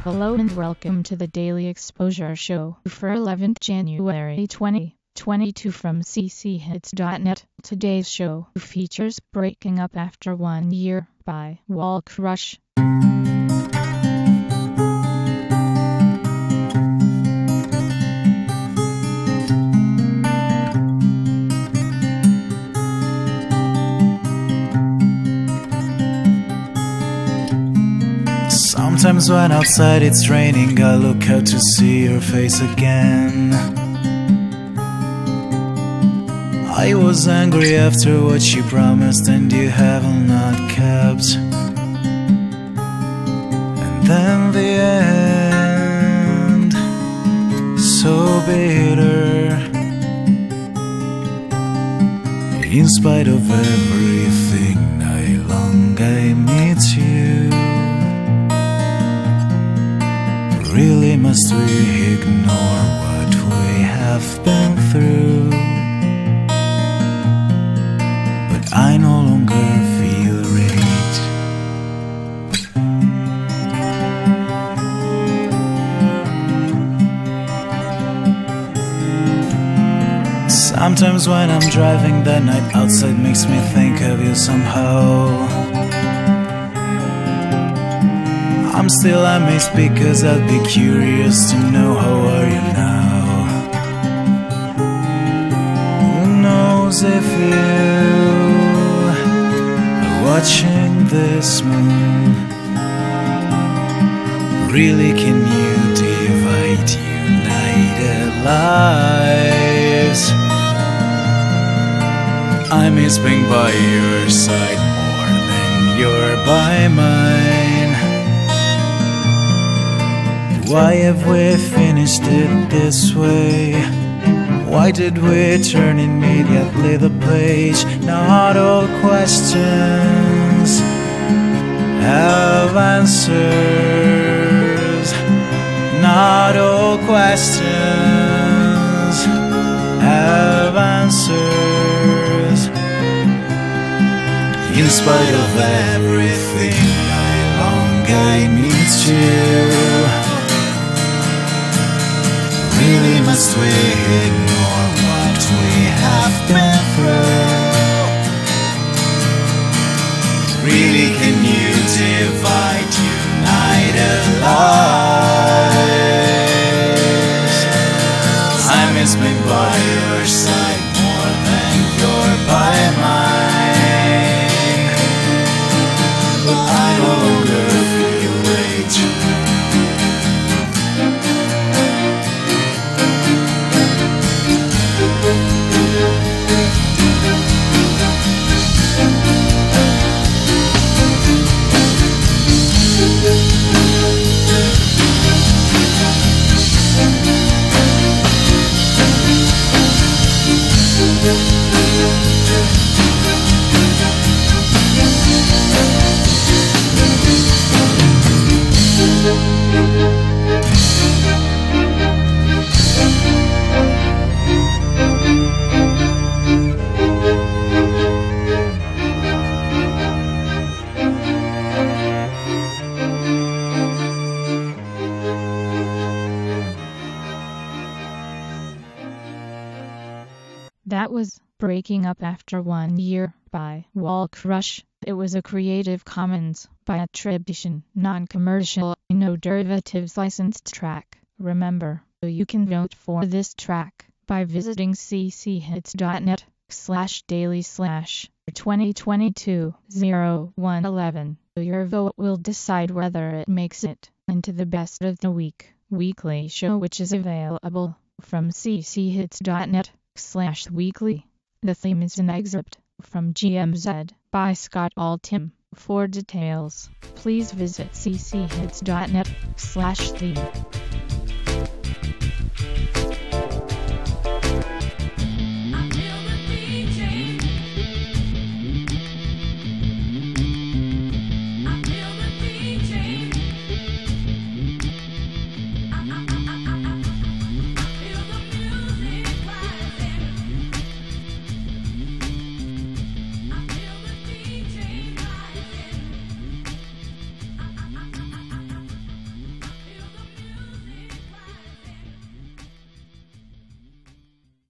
Hello and welcome to the Daily Exposure Show for 11th January 2022 from cchits.net. Today's show features Breaking Up After 1 Year by Wall Crush. Sometimes when outside it's raining, I look out to see your face again. I was angry after what you promised and you have not kept. And then the end, so bitter. In spite of everything, I long I meet you. Really must we ignore what we have been through? But I no longer feel right. Sometimes when I'm driving, the night outside makes me think of you somehow. I'm still amazed because I'd be curious to know how are you now. Who knows if you are watching this moon? Really can you divide united lives? I miss being by your side more than you're by mine. Why have we finished it this way? Why did we turn immediately the page? Not all questions have answers. Not all questions have answers. In spite of everything, I long I need you. Really must we ignore what we have been through? Really can you divide united lives? I miss being by your side more than you're by mine. But I no longer feel right. That was Breaking Up After 1 Year by Wall Crush. It was a Creative Commons by attribution, non-commercial, no derivatives licensed track. Remember, you can vote for this track by visiting cchits.net/daily/2022-0111. Your vote will decide whether it makes it into the Best of the Week weekly show, which is available from cchits.net/weekly. The theme is an excerpt from GMZ by Scott Altham. For details, please visit cchits.net/theme.